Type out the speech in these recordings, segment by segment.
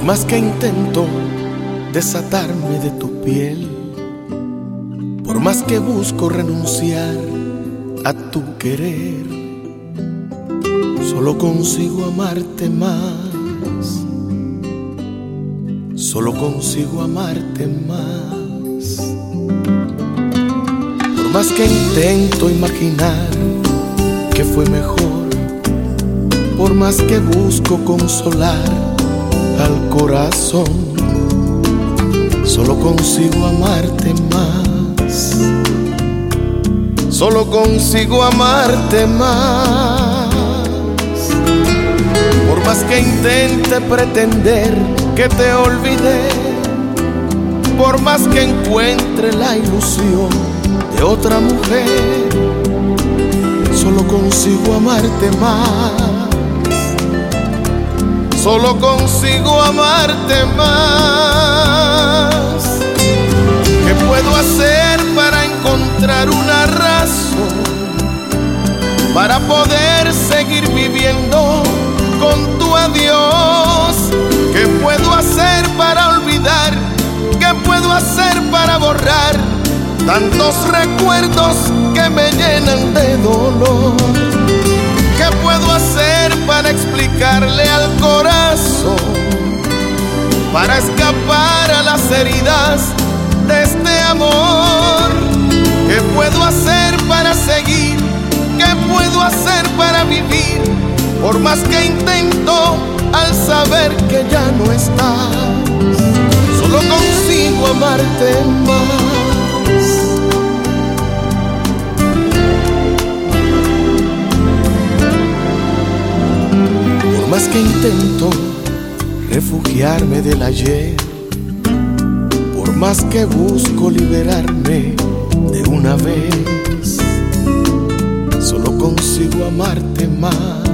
más que intento desatarme de tu piel, por más que busco renunciar a tu querer, solo consigo amarte más, solo consigo amarte más. Por más que intento imaginar que fue mejor, por más que busco consolar al corazón, solo consigo amarte más, solo consigo amarte más. Por más que intente pretender que te olvidé, por más que encuentre la ilusión de otra mujer, solo consigo amarte más, solo consigo amarte más. ¿Qué puedo hacer para encontrar una razón para poder seguir viviendo con tu adiós? ¿Qué puedo hacer para olvidar? ¿Qué puedo hacer para borrar tantos recuerdos que me llenan de dolor? ¿Qué puedo hacer para explicarle al corazón, para escapar a las heridas de este amor? ¿Qué puedo hacer para seguir? ¿Qué puedo hacer para vivir? Por más que intento, al saber que ya no estás, solo consigo amarte más. Por más que intento refugiarme del ayer, por más que busco liberarme de una vez, solo consigo amarte más,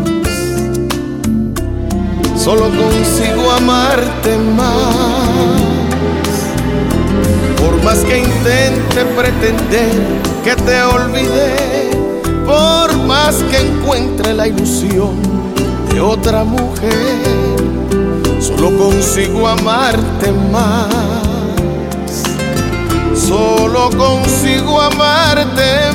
solo consigo amarte más. Por más que intente pretender que te olvidé, por más que encuentre la ilusión de otra mujer, solo consigo amarte más, solo consigo amarte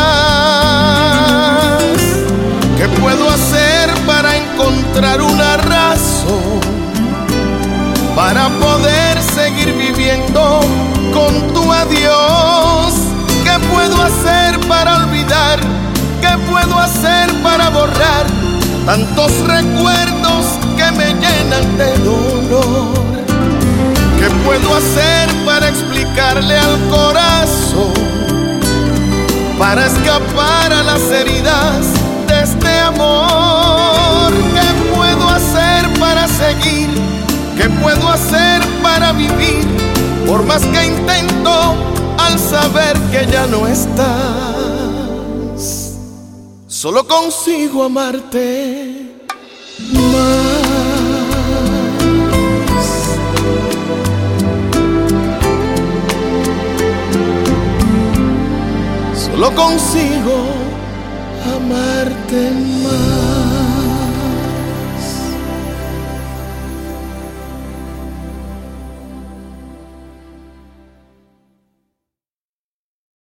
más. ¿Qué puedo hacer para encontrar una razón para poder seguir viviendo con tu adiós? ¿Qué puedo hacer para olvidar? ¿Qué puedo hacer para borrar tantos recuerdos que me llenan de dolor? ¿Qué puedo hacer para explicarle al corazón, para escapar a las heridas de este amor? ¿Qué puedo hacer para seguir? ¿Qué puedo hacer para vivir? Por más que intento, al saber que ya no estás, solo consigo amarte más, solo consigo amarte más.